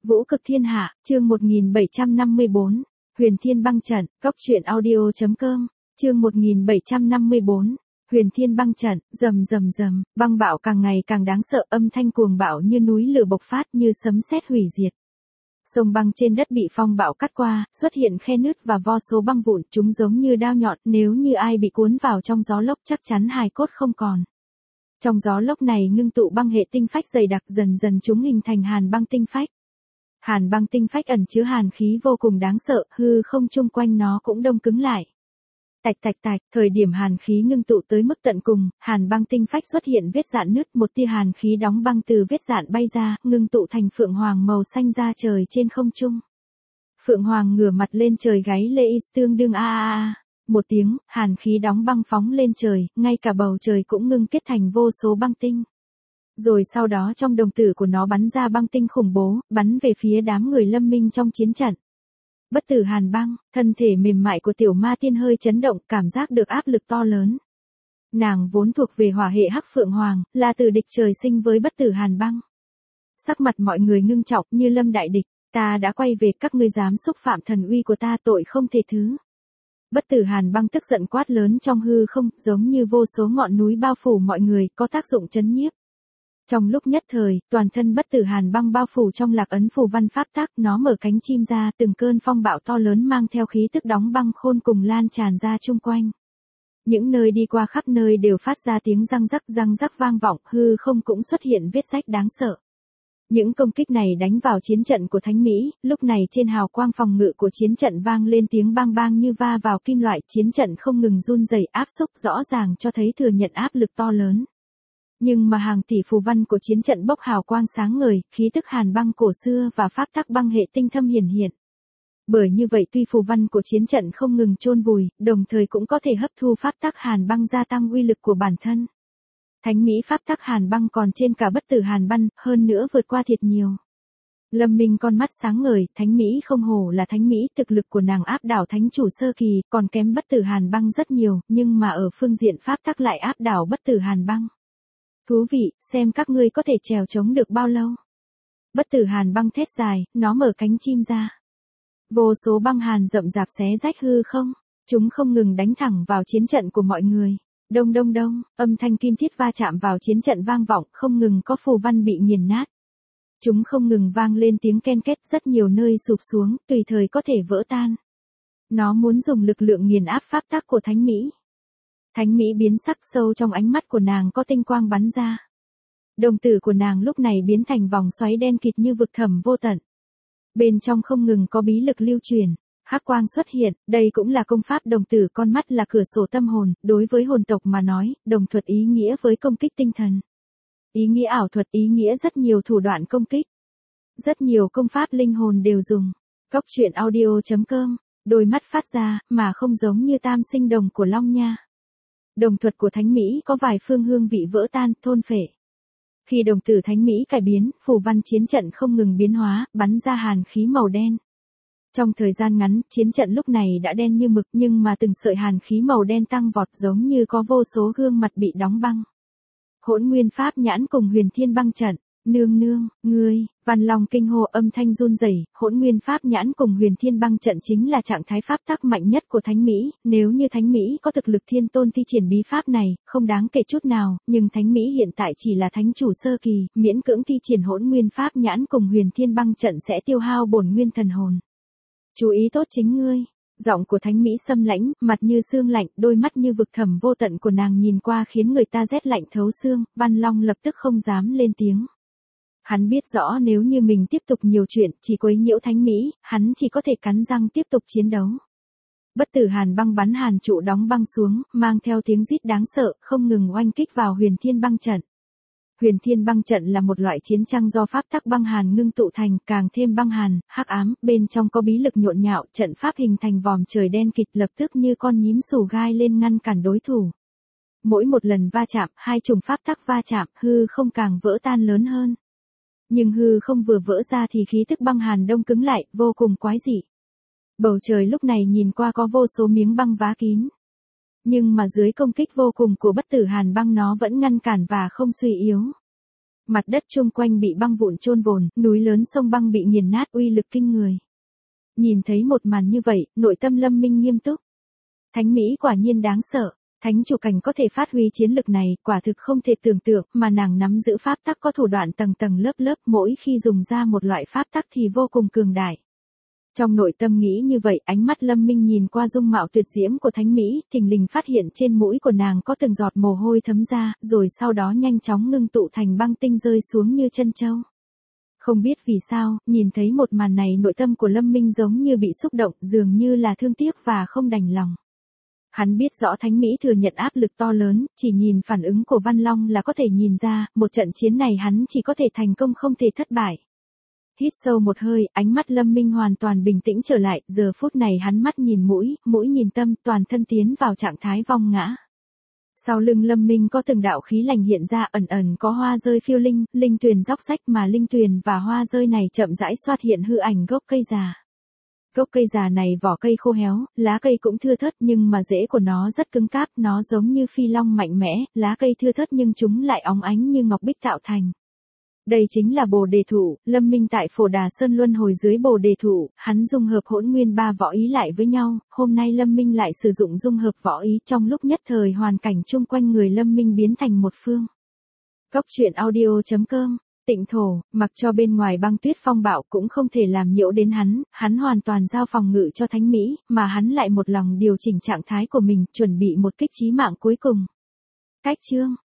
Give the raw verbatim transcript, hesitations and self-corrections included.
Vũ cực thiên hạ, chương một nghìn bảy trăm năm mươi bốn, Huyền Thiên băng trận, góc truyện audio chấm com, chương một nghìn bảy trăm năm mươi bốn, Huyền Thiên băng trận, rầm rầm rầm, băng bão càng ngày càng đáng sợ, âm thanh cuồng bạo như núi lửa bộc phát, như sấm sét hủy diệt. Sông băng trên đất bị phong bão cắt qua, xuất hiện khe nứt và vô số băng vụn, chúng giống như đao nhọn, nếu như ai bị cuốn vào trong gió lốc chắc chắn hài cốt không còn. Trong gió lốc này ngưng tụ băng hệ tinh phách dày đặc, dần dần chúng hình thành hàn băng tinh phách. Hàn băng tinh phách ẩn chứa hàn khí vô cùng đáng sợ, hư không chung quanh nó cũng đông cứng lại. Tạch tạch tạch, thời điểm hàn khí ngưng tụ tới mức tận cùng, hàn băng tinh phách xuất hiện vết rạn nứt, một tia hàn khí đóng băng từ vết rạn bay ra, ngưng tụ thành phượng hoàng màu xanh ra trời trên không trung. Phượng hoàng ngửa mặt lên trời gáy lê is tương đương a a a. Một tiếng, hàn khí đóng băng phóng lên trời, ngay cả bầu trời cũng ngưng kết thành vô số băng tinh. Rồi sau đó trong đồng tử của nó bắn ra băng tinh khủng bố, bắn về phía đám người lâm minh trong chiến trận. Bất tử hàn băng, thân thể mềm mại của tiểu ma tiên hơi chấn động, cảm giác được áp lực to lớn. Nàng vốn thuộc về hỏa hệ hắc phượng hoàng, là tử địch trời sinh với bất tử hàn băng. Sắc mặt mọi người ngưng trọng như lâm đại địch, ta đã quay về, các ngươi dám xúc phạm thần uy của ta, tội không thể thứ. Bất tử hàn băng tức giận quát lớn trong hư không, giống như vô số ngọn núi bao phủ mọi người, có tác dụng chấn nhiếp. Trong lúc nhất thời, toàn thân bất tử hàn băng bao phủ trong lạc ấn phù văn pháp tắc, nó mở cánh chim ra, từng cơn phong bạo to lớn mang theo khí tức đóng băng khôn cùng lan tràn ra chung quanh. Những nơi đi qua khắp nơi đều phát ra tiếng răng rắc răng rắc vang vọng, hư không cũng xuất hiện vết rách đáng sợ. Những công kích này đánh vào chiến trận của Thánh Mỹ, lúc này trên hào quang phòng ngự của chiến trận vang lên tiếng bang bang như va vào kim loại, chiến trận không ngừng run rẩy, áp xúc rõ ràng cho thấy thừa nhận áp lực to lớn. Nhưng mà hàng tỷ phù văn của chiến trận bốc hào quang sáng ngời, khí tức hàn băng cổ xưa và pháp tắc băng hệ tinh thâm hiển hiện. Bởi như vậy tuy phù văn của chiến trận không ngừng chôn vùi, đồng thời cũng có thể hấp thu pháp tắc hàn băng gia tăng uy lực của bản thân. Thánh Mỹ pháp tắc hàn băng còn trên cả bất tử hàn băng, hơn nữa vượt qua thiệt nhiều. Lâm Minh con mắt sáng ngời, Thánh Mỹ không hổ là Thánh Mỹ, thực lực của nàng áp đảo thánh chủ sơ kỳ, còn kém bất tử hàn băng rất nhiều, nhưng mà ở phương diện pháp tắc lại áp đảo bất tử hàn băng. Thú vị, xem các ngươi có thể trèo chống được bao lâu. Bất tử hàn băng thét dài, nó mở cánh chim ra. Vô số băng hàn rậm rạp xé rách hư không, chúng không ngừng đánh thẳng vào chiến trận của mọi người. Đông đông đông, âm thanh kim thiết va chạm vào chiến trận vang vọng, không ngừng có phù văn bị nghiền nát. Chúng không ngừng vang lên tiếng ken két, rất nhiều nơi sụp xuống, tùy thời có thể vỡ tan. Nó muốn dùng lực lượng nghiền áp pháp tắc của Thánh Mỹ. Thánh Mỹ biến sắc, sâu trong ánh mắt của nàng có tinh quang bắn ra. Đồng tử của nàng lúc này biến thành vòng xoáy đen kịt như vực thẳm vô tận. Bên trong không ngừng có bí lực lưu truyền. Hắc quang xuất hiện, đây cũng là công pháp đồng tử, con mắt là cửa sổ tâm hồn, đối với hồn tộc mà nói, đồng thuật ý nghĩa với công kích tinh thần. Ý nghĩa ảo thuật ý nghĩa rất nhiều thủ đoạn công kích. Rất nhiều công pháp linh hồn đều dùng. Góc truyện audio chấm com, đôi mắt phát ra, mà không giống như tam sinh đồng của Long Nha. Đồng thuật của Thánh Mỹ có vài phương hương vị vỡ tan, thôn phệ. Khi đồng tử Thánh Mỹ cải biến, phù văn chiến trận không ngừng biến hóa, bắn ra hàn khí màu đen. Trong thời gian ngắn, chiến trận lúc này đã đen như mực, nhưng mà từng sợi hàn khí màu đen tăng vọt giống như có vô số gương mặt bị đóng băng. Hỗn Nguyên Pháp Nhãn cùng Huyền Thiên băng trận, nương nương, ngươi, Văn Long kinh hô, âm thanh run rẩy, Hỗn Nguyên Pháp Nhãn cùng Huyền Thiên băng trận chính là trạng thái pháp tắc mạnh nhất của Thánh Mỹ, nếu như Thánh Mỹ có thực lực thiên tôn thi triển bí pháp này, không đáng kể chút nào, nhưng Thánh Mỹ hiện tại chỉ là thánh chủ sơ kỳ, miễn cưỡng thi triển Hỗn Nguyên Pháp Nhãn cùng Huyền Thiên băng trận sẽ tiêu hao bổn nguyên thần hồn. Chú ý tốt chính ngươi. Giọng của Thánh Mỹ xâm lãnh, mặt như xương lạnh, đôi mắt như vực thẳm vô tận của nàng nhìn qua khiến người ta rét lạnh thấu xương, Văn Long lập tức không dám lên tiếng. Hắn biết rõ nếu như mình tiếp tục nhiều chuyện, chỉ quấy nhiễu Thánh Mỹ, hắn chỉ có thể cắn răng tiếp tục chiến đấu. Bất tử hàn băng bắn hàn trụ đóng băng xuống, mang theo tiếng rít đáng sợ, không ngừng oanh kích vào Huyền Thiên băng trận. Huyền Thiên băng trận là một loại chiến tranh do pháp tắc băng hàn ngưng tụ thành, càng thêm băng hàn, hắc ám, bên trong có bí lực nhộn nhạo, trận pháp hình thành vòm trời đen kịt, lập tức như con nhím xù gai lên ngăn cản đối thủ. Mỗi một lần va chạm, hai chủng pháp tắc va chạm, hư không càng vỡ tan lớn hơn. Nhưng hư không vừa vỡ ra thì khí tức băng hàn đông cứng lại, vô cùng quái dị. Bầu trời lúc này nhìn qua có vô số miếng băng vá kín. Nhưng mà dưới công kích vô cùng của bất tử hàn băng nó vẫn ngăn cản và không suy yếu. Mặt đất chung quanh bị băng vụn chôn vùn, núi lớn sông băng bị nghiền nát uy lực kinh người. Nhìn thấy một màn như vậy, nội tâm Lâm Minh nghiêm túc. Thánh Mỹ quả nhiên đáng sợ, thánh chủ cảnh có thể phát huy chiến lực này, quả thực không thể tưởng tượng, mà nàng nắm giữ pháp tắc có thủ đoạn tầng tầng lớp lớp, mỗi khi dùng ra một loại pháp tắc thì vô cùng cường đại. Trong nội tâm nghĩ như vậy, ánh mắt Lâm Minh nhìn qua dung mạo tuyệt diễm của Thánh Mỹ, thình lình phát hiện trên mũi của nàng có từng giọt mồ hôi thấm ra, rồi sau đó nhanh chóng ngưng tụ thành băng tinh rơi xuống như chân châu. Không biết vì sao, nhìn thấy một màn này nội tâm của Lâm Minh giống như bị xúc động, dường như là thương tiếc và không đành lòng. Hắn biết rõ Thánh Mỹ thừa nhận áp lực to lớn, chỉ nhìn phản ứng của Văn Long là có thể nhìn ra, một trận chiến này hắn chỉ có thể thành công không thể thất bại. Hít sâu một hơi, ánh mắt Lâm Minh hoàn toàn bình tĩnh trở lại, giờ phút này hắn mắt nhìn mũi, mũi nhìn tâm, toàn thân tiến vào trạng thái vong ngã. Sau lưng Lâm Minh có từng đạo khí lành hiện ra, ẩn ẩn có hoa rơi phiêu linh, linh tuyền róc rách, mà linh tuyền và hoa rơi này chậm rãi xuất hiện hư ảnh gốc cây già. Gốc cây già này vỏ cây khô héo, lá cây cũng thưa thớt nhưng mà rễ của nó rất cứng cáp, nó giống như phi long mạnh mẽ, lá cây thưa thớt nhưng chúng lại óng ánh như ngọc bích tạo thành. Đây chính là Bồ Đề Thụ. Lâm Minh tại Phổ Đà Sơn luân hồi dưới Bồ Đề Thụ, hắn dung hợp hỗn nguyên ba võ ý lại với nhau, hôm nay Lâm Minh lại sử dụng dung hợp võ ý, trong lúc nhất thời hoàn cảnh chung quanh người Lâm Minh biến thành một phương. Cốc truyện audio chấm com, Tịnh thổ, mặc cho bên ngoài băng tuyết phong bạo cũng không thể làm nhiễu đến hắn, hắn hoàn toàn giao phòng ngự cho Thánh Mỹ, mà hắn lại một lòng điều chỉnh trạng thái của mình, chuẩn bị một kích chí mạng cuối cùng. Cách chương